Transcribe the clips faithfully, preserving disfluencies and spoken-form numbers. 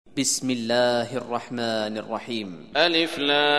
بسم الله الرحمن الرحيم. ألف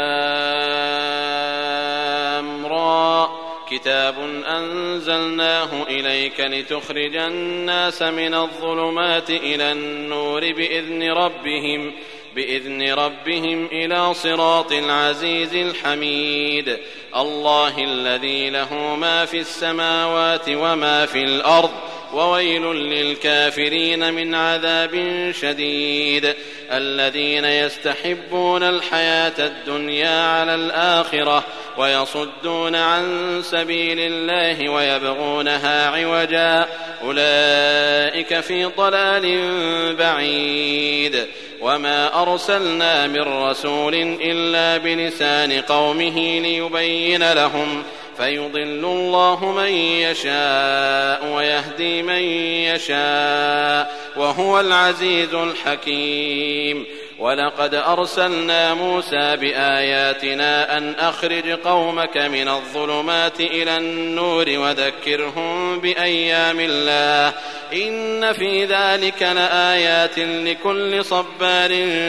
لام را كتاب أنزلناه إليك لتخرج الناس من الظلمات إلى النور بإذن ربهم بإذن ربهم إلى صراط العزيز الحميد الله الذي له ما في السماوات وما في الأرض وويل للكافرين من عذاب شديد الذين يستحبون الحياة الدنيا على الآخرة ويصدون عن سبيل الله ويبغونها عوجا أولئك في ضلال بعيد وما أرسلنا من رسول إلا بلسان قومه ليبين لهم فيضل الله من يشاء ويهدي من يشاء وهو العزيز الحكيم ولقد أرسلنا موسى بآياتنا أن أخرج قومك من الظلمات إلى النور وذكرهم بأيام الله إن في ذلك لآيات لكل صبار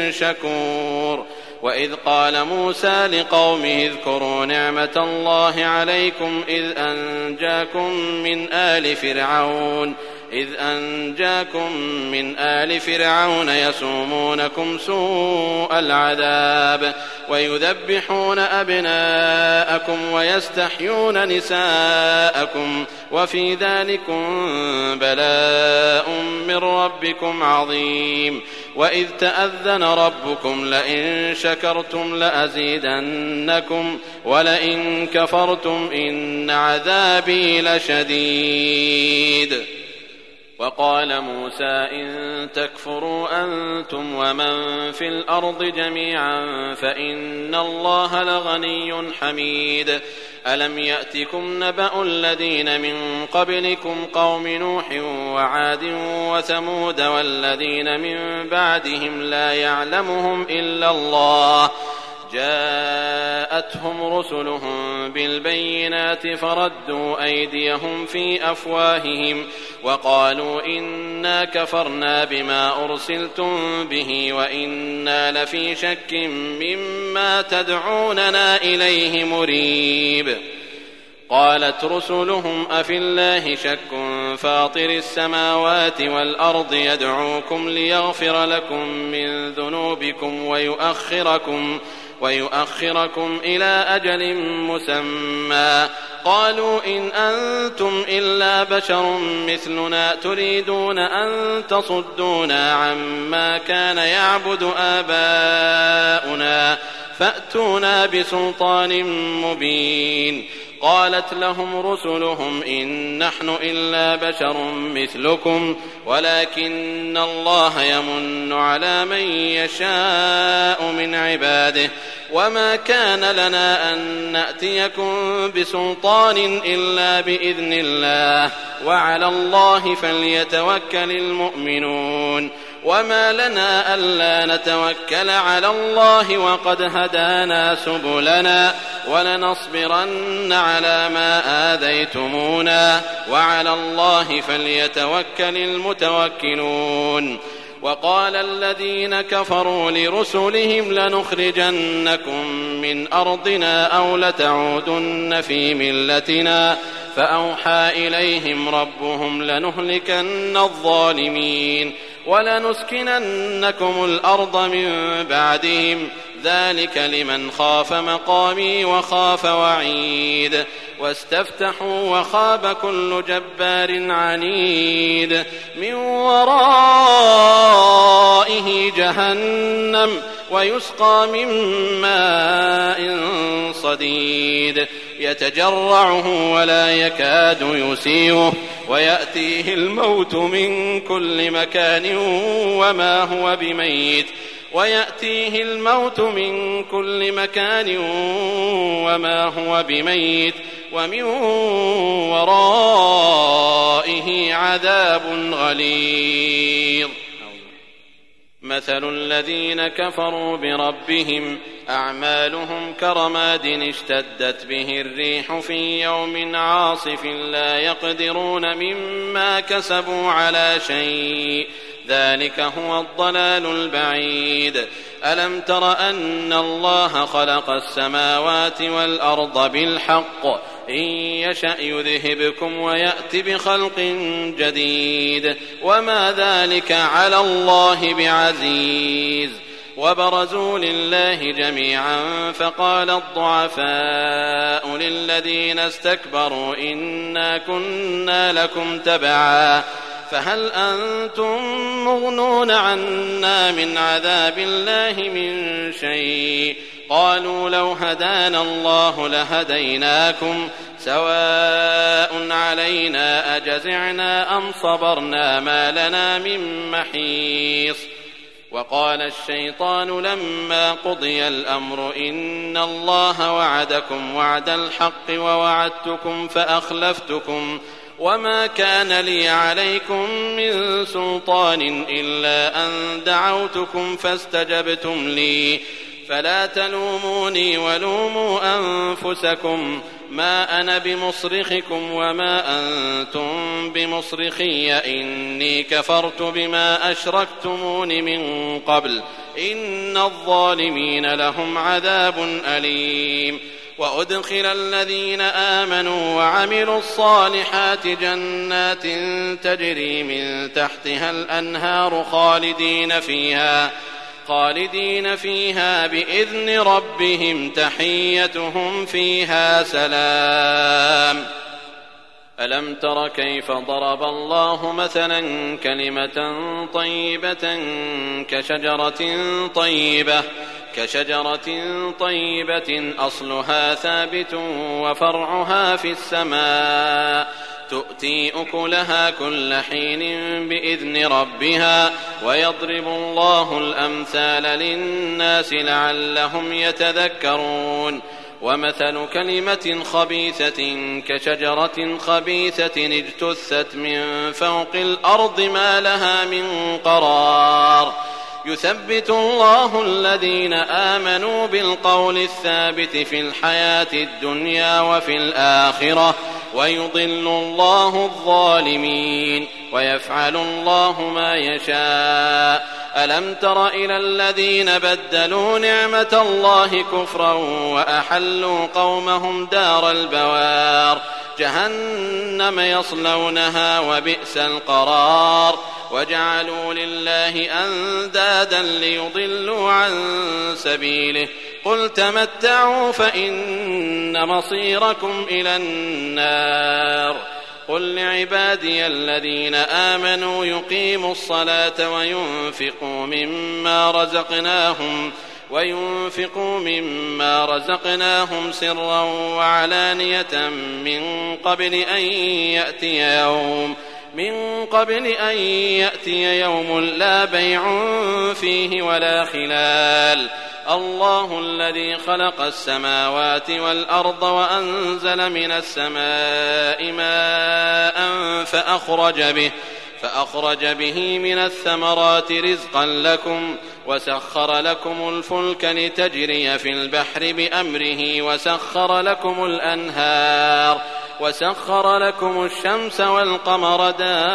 شكور وإذ قال موسى لقومه اذكروا نعمة الله عليكم إذ أنجاكم من آل فرعون إذ أنجاكم من آل فرعون يسومونكم سوء العذاب ويذبحون أبناءكم ويستحيون نساءكم وفي ذلكم بلاء من ربكم عظيم وإذ تأذن ربكم لئن شكرتم لأزيدنكم ولئن كفرتم إن عذابي لشديد وقال موسى إن تكفروا أنتم ومن في الأرض جميعا فإن الله لغني حميد ألم يأتكم نبأ الذين من قبلكم قوم نوح وعاد وثمود والذين من بعدهم لا يعلمهم إلا الله جاءتهم رسلهم بالبينات فردوا أيديهم في أفواههم وقالوا إنا كفرنا بما أرسلتم به وإنا لفي شك مما تدعوننا إليه مريب قالت رسلهم أفي الله شك فاطر السماوات والأرض يدعوكم ليغفر لكم من ذنوبكم ويؤخركم ويؤخركم إلى أجل مسمى قالوا إن أنتم إلا بشر مثلنا تريدون أن تصدونا عما كان يعبد آباؤنا فأتونا بسلطان مبين قالت لهم رسلهم إن نحن إلا بشر مثلكم ولكن الله يمن على من يشاء من عباده وما كان لنا أن نأتيكم بسلطان إلا بإذن الله وعلى الله فليتوكل المؤمنون وما لنا ألا نتوكل على الله وقد هدانا سبلنا ولنصبرن على ما آذيتمونا وعلى الله فليتوكل المتوكلون وقال الذين كفروا لرسلهم لنخرجنكم من أرضنا أو لتعودن في ملتنا فأوحى إليهم ربهم لنهلكن الظالمين ولنسكننكم الأرض من بعدهم ذلك لمن خاف مقامي وخاف وعيد واستفتحوا وخاب كل جبار عنيد من ورائه جهنم ويسقى من ماء صديد يتجرعه ولا يكاد يسيغه ويأتيه الموت من كل مكان وما هو بميت ويأتيه الموت من كل مكان وما هو بميت ومن ورائه عذاب غليظ مثل الذين كفروا بربهم أعمالهم كرماد اشتدت به الريح في يوم عاصف لا يقدرون مما كسبوا على شيء ذلك هو الضلال البعيد. ألم تر أن الله خلق السماوات والأرض بالحق إن يشأ يذهبكم ويأت بخلق جديد وما ذلك على الله بعزيز. وبرزوا لله جميعا فقال الضعفاء للذين استكبروا إنا كنا لكم تبعا فهل أنتم مغنون عنا من عذاب الله من شيء قالوا لو هدانا الله لهديناكم سواء علينا أجزعنا أم صبرنا ما لنا من محيص. وقال الشيطان لما قضي الأمر إن الله وعدكم وعد الحق ووعدتكم فأخلفتكم وما كان لي عليكم من سلطان إلا أن دعوتكم فاستجبتم لي فلا تلوموني ولوموا أنفسكم ما أنا بمصرخكم وما أنتم بمصرخي إني كفرت بما أشركتمون من قبل إن الظالمين لهم عذاب أليم. وأدخل الذين آمنوا وعملوا الصالحات جنات تجري من تحتها الأنهار خالدين فيها خالدين فيها بإذن ربهم تحيتهم فيها سلام. ألم تر كيف ضرب الله مثلا كلمة طيبة كشجرة طيبة كشجرة طيبة أصلها ثابت وفرعها في السماء تؤتي أكلها كل حين بإذن ربها ويضرب الله الأمثال للناس لعلهم يتذكرون. ومثل كلمة خبيثة كشجرة خبيثة اجتثت من فوق الأرض ما لها من قرار يثبت الله الذين آمنوا بالقول الثابت في الحياة الدنيا وفي الآخرة ويضل الله الظالمين ويفعل الله ما يشاء. ألم تر إلى الذين بدلوا نعمة الله كفرا وأحلوا قومهم دار البوار جهنم يصلونها وبئس القرار وجعلوا لله أندادا ليضلوا عن سبيله قل تمتعوا فإن مصيركم إلى النار. قل لعبادي الذين آمنوا يقيموا الصلاة وينفقوا مما رزقناهم وينفقوا مما رزقناهم سرا وعلانية من قبل أن يأتي يوم من قبل أن يأتي يوم لا بيع فيه ولا خلال. الله الذي خلق السماوات والأرض وأنزل من السماء ماء فأخرج به فأخرج به من الثمرات رزقا لكم وسخر لكم الفلك لتجري في البحر بأمره وسخر لكم الأنهار وسخر لكم الشمس والقمر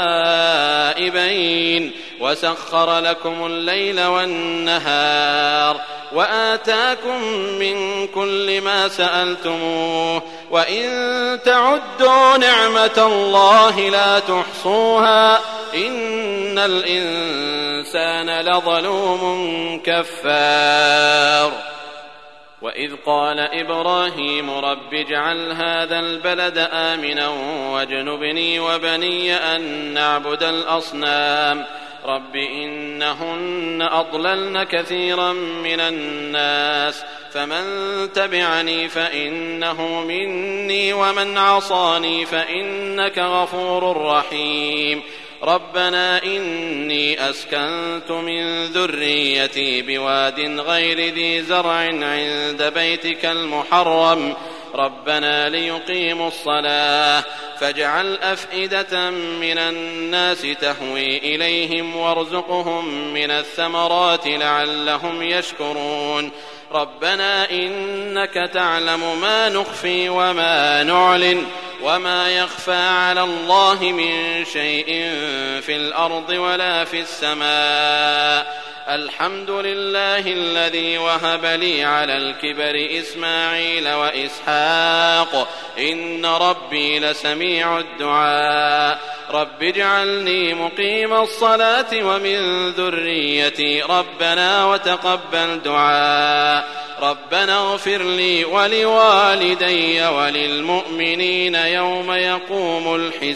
دائبين وسخر لكم الليل والنهار وآتاكم من كل ما سألتموه وإن تعدوا نعمة الله لا تحصوها إن الإنسان لظلوم كفار. وإذ قال إبراهيم رب اجعل هذا البلد آمنا واجنبني وبني أن نعبد الأصنام رب إنهن أضللن كثيرا من الناس فمن تبعني فإنه مني ومن عصاني فإنك غفور رحيم. ربنا إني أسكنت من ذريتي بواد غير ذي زرع عند بيتك المحرم ربنا ليقيموا الصلاة فاجعل أفئدة من الناس تهوي إليهم وارزقهم من الثمرات لعلهم يشكرون. ربنا إنك تعلم ما نخفي وما نعلن وما يخفى على الله من شيء في الأرض ولا في السماء. الحمد لله الذي وهب لي على الكبر إسماعيل وإسحاق إن ربي لسميع الدعاء. رب اجعلني مقيم الصلاة ومن ذريتي ربنا وتقبل دعاء. ربنا اغفر لي ولوالدي وللمؤمنين يوم يقوم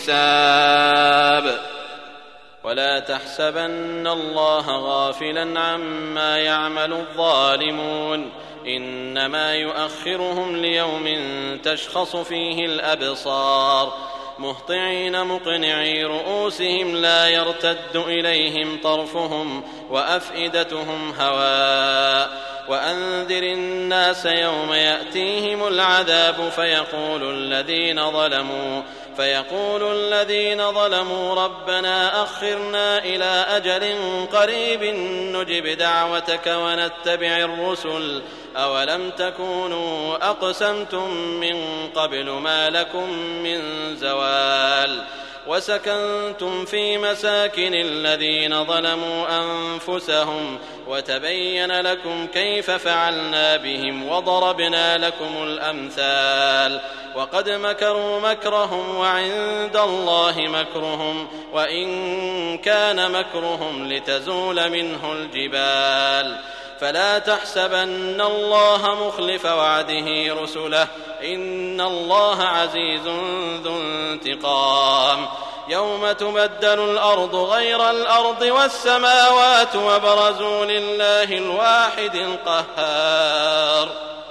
الحساب. ولا تحسبن الله غافلا عما يعمل الظالمون إنما يؤخرهم ليوم تشخص فيه الأبصار مهطعين مقنعي رؤوسهم لا يرتد إليهم طرفهم وأفئدتهم هواء. وأنذر الناس يوم يأتيهم العذاب فيقول الذين ظلموا فيقول الذين ظلموا ربنا أخرنا إلى أجل قريب نجب دعوتك ونتبع الرسل أولم تكونوا أقسمتم من قبل ما لكم من زوال. وسكنتم في مساكن الذين ظلموا أنفسهم وتبين لكم كيف فعلنا بهم وضربنا لكم الأمثال. وقد مكروا مكرهم وعند الله مكرهم وإن كان مكرهم لتزول منه الجبال. فلا تحسبن الله مخلف وعده رسله إن الله عزيز ذو انتقام. يوم تبدل الأرض غير الأرض والسماوات وبرزوا لله الواحد القهار.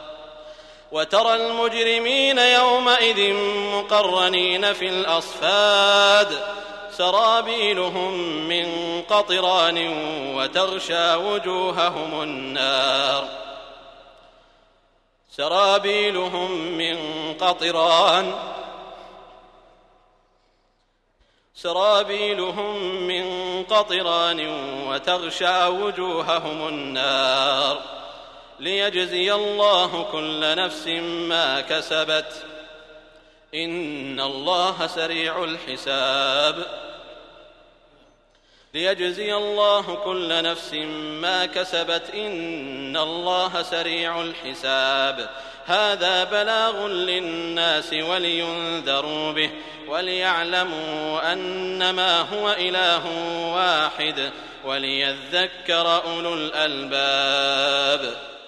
وترى المجرمين يومئذ مقرنين في الأصفاد سرابيلهم من قطران وتغشى وجوههم النار سرابيلهم من قطران سرابيلهم من قطران وتغشى وجوههم النار ليجزي الله كل نفس ما كسبت إن الله سريع الحساب. ليجزي الله كل نفس ما كسبت إن الله سريع الحساب. هذا بلاغ للناس ولينذروا به وليعلموا أنما هو إله واحد وليذكر أولو الألباب.